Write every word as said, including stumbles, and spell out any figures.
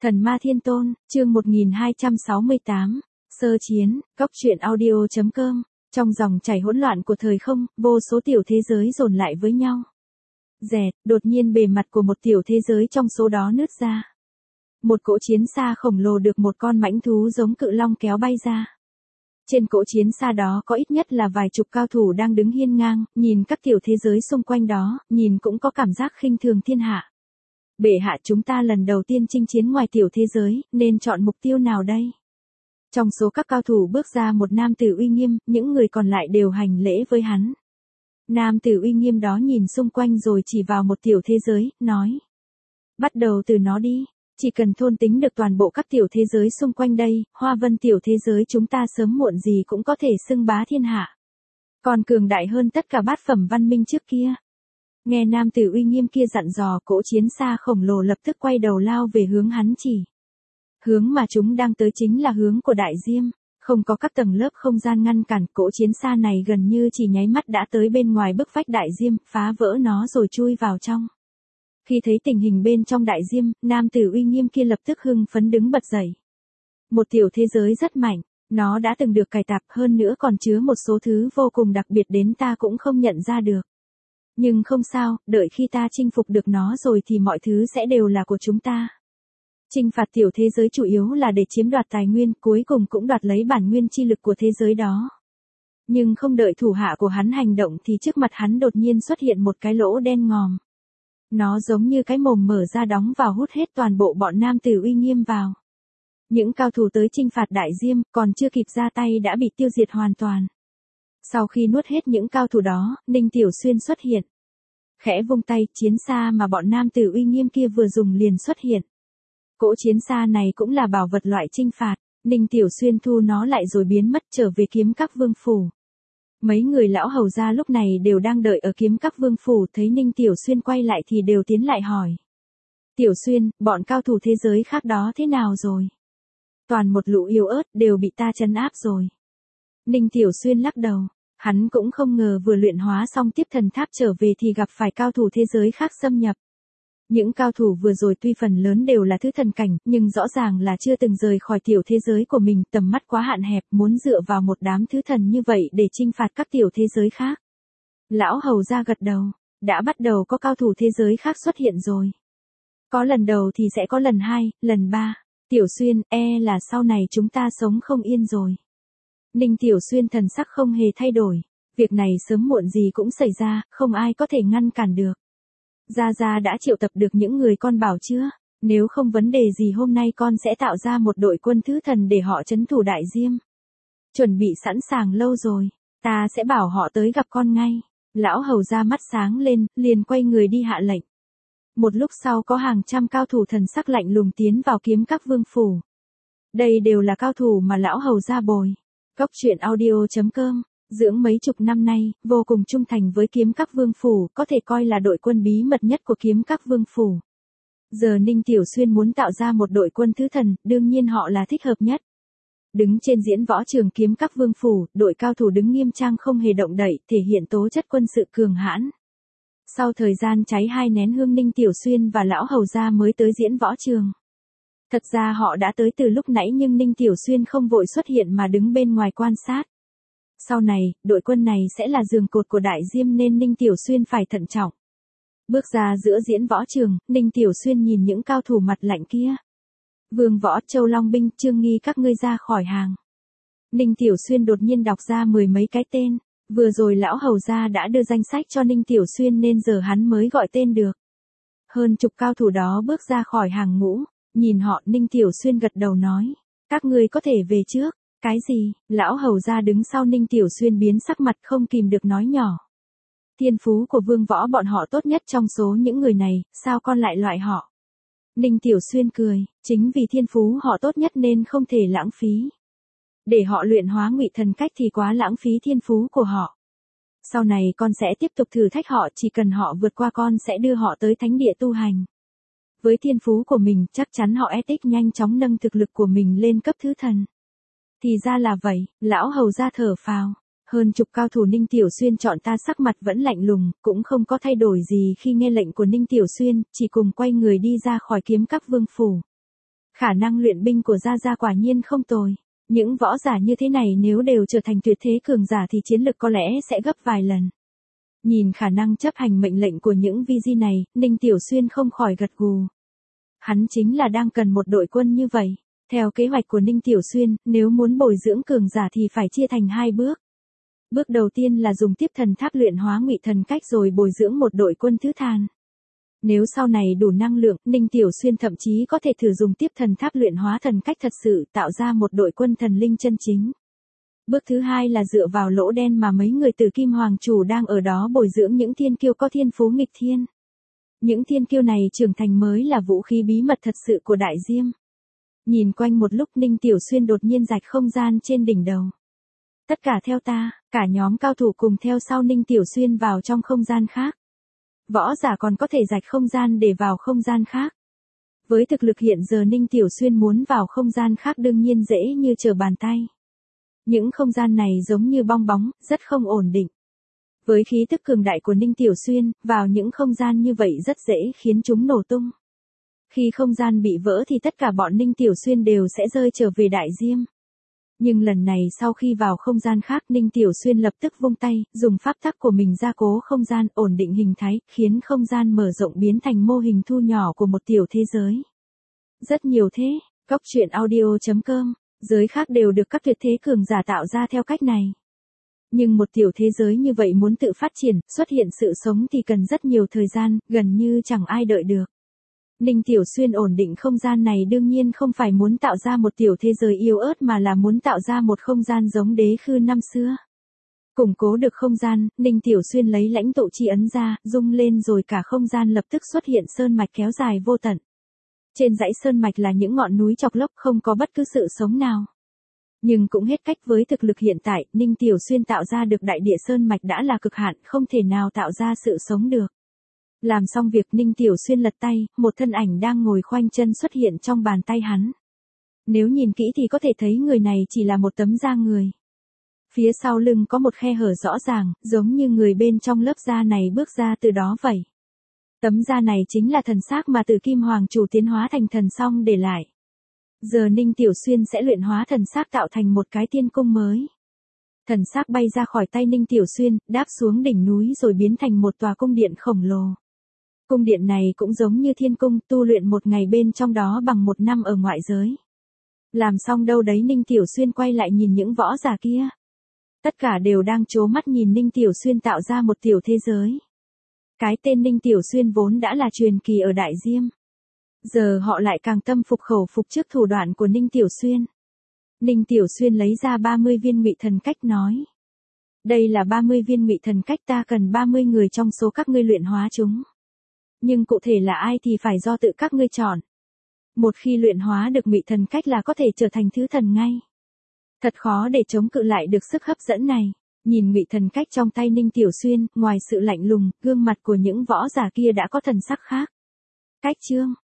Thần Ma Thiên Tôn, chương một nghìn hai trăm sáu mươi tám, Sơ Chiến, Cốc truyện audio chấm com. Trong dòng chảy hỗn loạn của thời không, vô số tiểu thế giới dồn lại với nhau. Rẹt, đột nhiên bề mặt của một tiểu thế giới trong số đó nứt ra. Một cỗ chiến xa khổng lồ được một con mãnh thú giống cự long kéo bay ra. Trên cỗ chiến xa đó có ít nhất là vài chục cao thủ đang đứng hiên ngang, nhìn các tiểu thế giới xung quanh đó, nhìn cũng có cảm giác khinh thường thiên hạ. Bệ hạ, chúng ta lần đầu tiên chinh chiến ngoài tiểu thế giới, nên chọn mục tiêu nào đây? Trong số các cao thủ bước ra một nam tử uy nghiêm, những người còn lại đều hành lễ với hắn. Nam tử uy nghiêm đó nhìn xung quanh rồi chỉ vào một tiểu thế giới, nói. Bắt đầu từ nó đi, chỉ cần thôn tính được toàn bộ các tiểu thế giới xung quanh đây, Hoa Vân tiểu thế giới chúng ta sớm muộn gì cũng có thể xưng bá thiên hạ. Còn cường đại hơn tất cả bát phẩm văn minh trước kia. Nghe nam tử uy nghiêm kia dặn dò, cỗ chiến xa khổng lồ lập tức quay đầu lao về hướng hắn chỉ. Hướng mà chúng đang tới chính là hướng của đại diêm, không có các tầng lớp không gian ngăn cản, cỗ chiến xa này gần như chỉ nháy mắt đã tới bên ngoài bức vách đại diêm, phá vỡ nó rồi chui vào trong. Khi thấy tình hình bên trong đại diêm, nam tử uy nghiêm kia lập tức hưng phấn đứng bật dậy. Một tiểu thế giới rất mạnh, nó đã từng được cải tạp, hơn nữa còn chứa một số thứ vô cùng đặc biệt đến ta cũng không nhận ra được. Nhưng không sao, đợi khi ta chinh phục được nó rồi thì mọi thứ sẽ đều là của chúng ta. Chinh phạt tiểu thế giới chủ yếu là để chiếm đoạt tài nguyên, cuối cùng cũng đoạt lấy bản nguyên chi lực của thế giới đó. Nhưng không đợi thủ hạ của hắn hành động thì trước mặt hắn đột nhiên xuất hiện một cái lỗ đen ngòm. Nó giống như cái mồm mở ra đóng vào hút hết toàn bộ bọn nam tử uy nghiêm vào. Những cao thủ tới chinh phạt đại diêm còn chưa kịp ra tay đã bị tiêu diệt hoàn toàn. Sau khi nuốt hết những cao thủ đó, Ninh Tiểu Xuyên xuất hiện. Khẽ vung tay, chiến xa mà bọn nam tử uy nghiêm kia vừa dùng liền xuất hiện. Cỗ chiến xa này cũng là bảo vật loại chinh phạt, Ninh Tiểu Xuyên thu nó lại rồi biến mất trở về kiếm các vương phủ. Mấy người lão hầu gia lúc này đều đang đợi ở kiếm các vương phủ, thấy Ninh Tiểu Xuyên quay lại thì đều tiến lại hỏi. Tiểu Xuyên, bọn cao thủ thế giới khác đó thế nào rồi? Toàn một lũ yếu ớt, đều bị ta trấn áp rồi. Ninh Tiểu Xuyên lắc đầu, hắn cũng không ngờ vừa luyện hóa xong tiếp thần tháp trở về thì gặp phải cao thủ thế giới khác xâm nhập. Những cao thủ vừa rồi tuy phần lớn đều là thứ thần cảnh, nhưng rõ ràng là chưa từng rời khỏi tiểu thế giới của mình, tầm mắt quá hạn hẹp, muốn dựa vào một đám thứ thần như vậy để chinh phạt các tiểu thế giới khác. Lão hầu ra gật đầu, đã bắt đầu có cao thủ thế giới khác xuất hiện rồi. Có lần đầu thì sẽ có lần hai, lần ba, Tiểu Xuyên, e là sau này chúng ta sống không yên rồi. Ninh Tiểu Xuyên thần sắc không hề thay đổi, việc này sớm muộn gì cũng xảy ra, không ai có thể ngăn cản được. Gia Gia đã triệu tập được những người con bảo chưa? Nếu không vấn đề gì hôm nay con sẽ tạo ra một đội quân thứ thần để họ trấn thủ đại diêm. Chuẩn bị sẵn sàng lâu rồi, ta sẽ bảo họ tới gặp con ngay. Lão hầu ra mắt sáng lên, liền quay người đi hạ lệnh. Một lúc sau có hàng trăm cao thủ thần sắc lạnh lùng tiến vào kiếm các vương phủ. Đây đều là cao thủ mà lão hầu ra bồi. Cốc truyện audio chấm com, dưỡng mấy chục năm nay, vô cùng trung thành với kiếm các vương phủ, có thể coi là đội quân bí mật nhất của kiếm các vương phủ. Giờ Ninh Tiểu Xuyên muốn tạo ra một đội quân thứ thần, đương nhiên họ là thích hợp nhất. Đứng trên diễn võ trường kiếm các vương phủ, đội cao thủ đứng nghiêm trang không hề động đậy, thể hiện tố chất quân sự cường hãn. Sau thời gian cháy hai nén hương, Ninh Tiểu Xuyên và lão hầu gia mới tới diễn võ trường. Thật ra họ đã tới từ lúc nãy nhưng Ninh Tiểu Xuyên không vội xuất hiện mà đứng bên ngoài quan sát. Sau này, đội quân này sẽ là giường cột của đại diêm nên Ninh Tiểu Xuyên phải thận trọng. Bước ra giữa diễn võ trường, Ninh Tiểu Xuyên nhìn những cao thủ mặt lạnh kia. Vương Võ, Châu Long Binh, Trương Nghi các ngươi ra khỏi hàng. Ninh Tiểu Xuyên đột nhiên đọc ra mười mấy cái tên, vừa rồi lão hầu gia đã đưa danh sách cho Ninh Tiểu Xuyên nên giờ hắn mới gọi tên được. Hơn chục cao thủ đó bước ra khỏi hàng ngũ, nhìn họ, Ninh Tiểu Xuyên gật đầu nói, các ngươi có thể về trước. Cái gì? Lão hầu gia đứng sau Ninh Tiểu Xuyên biến sắc mặt không kìm được nói nhỏ. Thiên phú của Vương Võ bọn họ tốt nhất trong số những người này, sao con lại loại họ? Ninh Tiểu Xuyên cười, chính vì thiên phú họ tốt nhất nên không thể lãng phí. Để họ luyện hóa ngụy thần cách thì quá lãng phí thiên phú của họ. Sau này con sẽ tiếp tục thử thách họ, chỉ cần họ vượt qua con sẽ đưa họ tới thánh địa tu hành. Với thiên phú của mình, chắc chắn họ ét ích nhanh chóng nâng thực lực của mình lên cấp thứ thần. Thì ra là vậy, lão hầu ra thở phào. Hơn chục cao thủ Ninh Tiểu Xuyên chọn ta sắc mặt vẫn lạnh lùng, cũng không có thay đổi gì khi nghe lệnh của Ninh Tiểu Xuyên, chỉ cùng quay người đi ra khỏi kiếm các vương phủ. Khả năng luyện binh của Gia Gia quả nhiên không tồi. Những võ giả như thế này nếu đều trở thành tuyệt thế cường giả thì chiến lực có lẽ sẽ gấp vài lần. Nhìn khả năng chấp hành mệnh lệnh của những vi di này, Ninh Tiểu Xuyên không khỏi gật gù. Hắn chính là đang cần một đội quân như vậy. Theo kế hoạch của Ninh Tiểu Xuyên, nếu muốn bồi dưỡng cường giả thì phải chia thành hai bước. Bước đầu tiên là dùng tiếp thần tháp luyện hóa ngụy thần cách rồi bồi dưỡng một đội quân thứ than. Nếu sau này đủ năng lượng, Ninh Tiểu Xuyên thậm chí có thể thử dùng tiếp thần tháp luyện hóa thần cách thật sự tạo ra một đội quân thần linh chân chính. Bước thứ hai là dựa vào lỗ đen mà mấy người từ Kim Hoàng Chủ đang ở đó bồi dưỡng những thiên kiêu có thiên phú nghịch thiên. Những thiên kiêu này trưởng thành mới là vũ khí bí mật thật sự của Đại Diêm. Nhìn quanh một lúc Ninh Tiểu Xuyên đột nhiên rạch không gian trên đỉnh đầu. Tất cả theo ta, cả nhóm cao thủ cùng theo sau Ninh Tiểu Xuyên vào trong không gian khác. Võ giả còn có thể rạch không gian để vào không gian khác. Với thực lực hiện giờ Ninh Tiểu Xuyên muốn vào không gian khác đương nhiên dễ như trở bàn tay. Những không gian này giống như bong bóng, rất không ổn định. Với khí tức cường đại của Ninh Tiểu Xuyên, vào những không gian như vậy rất dễ khiến chúng nổ tung. Khi không gian bị vỡ thì tất cả bọn Ninh Tiểu Xuyên đều sẽ rơi trở về Đại Diêm. Nhưng lần này sau khi vào không gian khác Ninh Tiểu Xuyên lập tức vung tay, dùng pháp tắc của mình gia cố không gian ổn định hình thái, khiến không gian mở rộng biến thành mô hình thu nhỏ của một tiểu thế giới. Rất nhiều thế, Cóc Truyện Audio chấm com, giới khác đều được các tuyệt thế cường giả tạo ra theo cách này. Nhưng một tiểu thế giới như vậy muốn tự phát triển, xuất hiện sự sống thì cần rất nhiều thời gian, gần như chẳng ai đợi được. Ninh Tiểu Xuyên ổn định không gian này đương nhiên không phải muốn tạo ra một tiểu thế giới yếu ớt mà là muốn tạo ra một không gian giống đế khư năm xưa. Củng cố được không gian, Ninh Tiểu Xuyên lấy lãnh tụ chi ấn ra, rung lên rồi cả không gian lập tức xuất hiện sơn mạch kéo dài vô tận. Trên dãy sơn mạch là những ngọn núi chọc lốc không có bất cứ sự sống nào. Nhưng cũng hết cách với thực lực hiện tại, Ninh Tiểu Xuyên tạo ra được đại địa sơn mạch đã là cực hạn, không thể nào tạo ra sự sống được. Làm xong việc Ninh Tiểu Xuyên lật tay, một thân ảnh đang ngồi khoanh chân xuất hiện trong bàn tay hắn. Nếu nhìn kỹ thì có thể thấy người này chỉ là một tấm da người. Phía sau lưng có một khe hở rõ ràng, giống như người bên trong lớp da này bước ra từ đó vậy. Tấm da này chính là thần xác mà từ Kim Hoàng Chủ tiến hóa thành thần xong để lại. Giờ Ninh Tiểu Xuyên sẽ luyện hóa thần xác tạo thành một cái tiên cung mới. Thần xác bay ra khỏi tay Ninh Tiểu Xuyên, đáp xuống đỉnh núi rồi biến thành một tòa cung điện khổng lồ. Cung điện này cũng giống như thiên cung, tu luyện một ngày bên trong đó bằng một năm ở ngoại giới. Làm xong đâu đấy Ninh Tiểu Xuyên quay lại nhìn những võ giả kia. Tất cả đều đang trố mắt nhìn Ninh Tiểu Xuyên tạo ra một tiểu thế giới. Cái tên Ninh Tiểu Xuyên vốn đã là truyền kỳ ở Đại Diêm. Giờ họ lại càng tâm phục khẩu phục trước thủ đoạn của Ninh Tiểu Xuyên. Ninh Tiểu Xuyên lấy ra ba mươi viên ngụy thần cách nói. Đây là ba mươi viên ngụy thần cách, ta cần ba mươi người trong số các ngươi luyện hóa chúng. Nhưng cụ thể là ai thì phải do tự các ngươi chọn. Một khi luyện hóa được ngụy thần cách là có thể trở thành thứ thần ngay. Thật khó để chống cự lại được sức hấp dẫn này. Nhìn ngụy thần cách trong tay Ninh Tiểu Xuyên, ngoài sự lạnh lùng, gương mặt của những võ giả kia đã có thần sắc khác. Cách chương